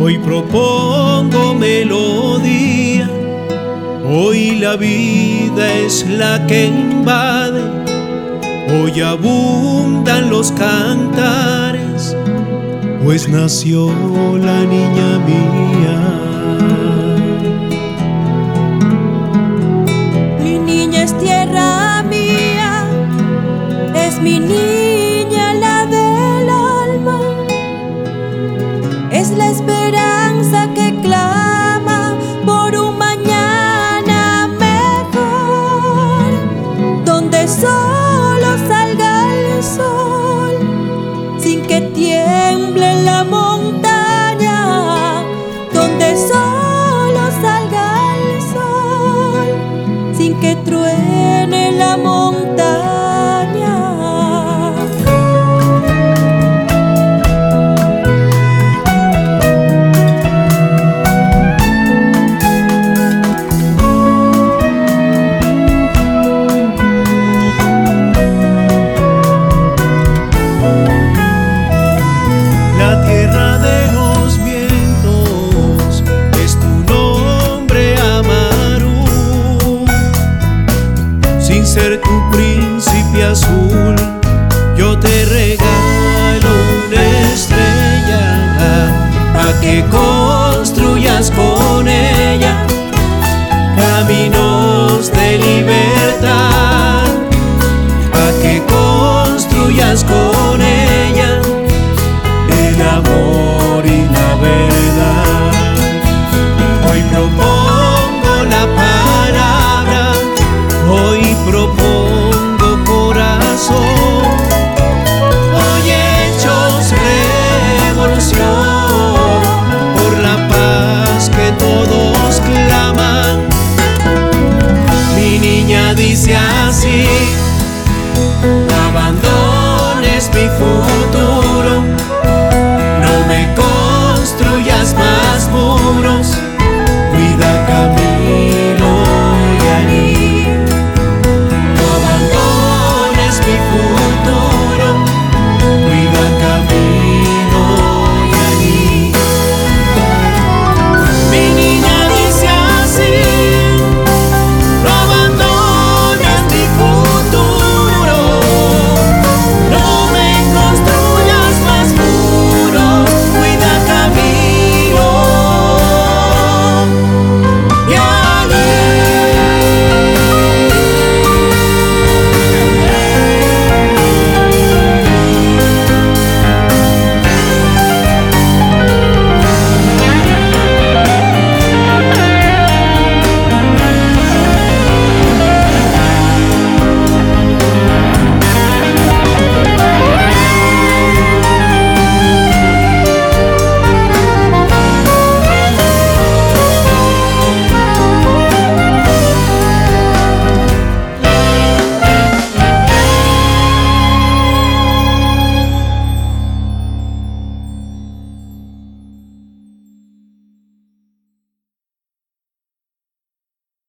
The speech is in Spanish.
Hoy propongo melodía, hoy la vida es la que invade, hoy abundan los cantares, pues nació la niña mía. Mi niña es tierra mía, es mi niña la del alma, es la esperanza que clama por un mañana mejor, donde solo salga el sol, sin que tiemble la montaña, donde solo salga el sol, sin que truene la montaña. La tierra de los vientos es tu nombre, Amaru. Sin ser tu príncipe azul, yo te regalo una estrella a que construyas con ella caminos de libertad.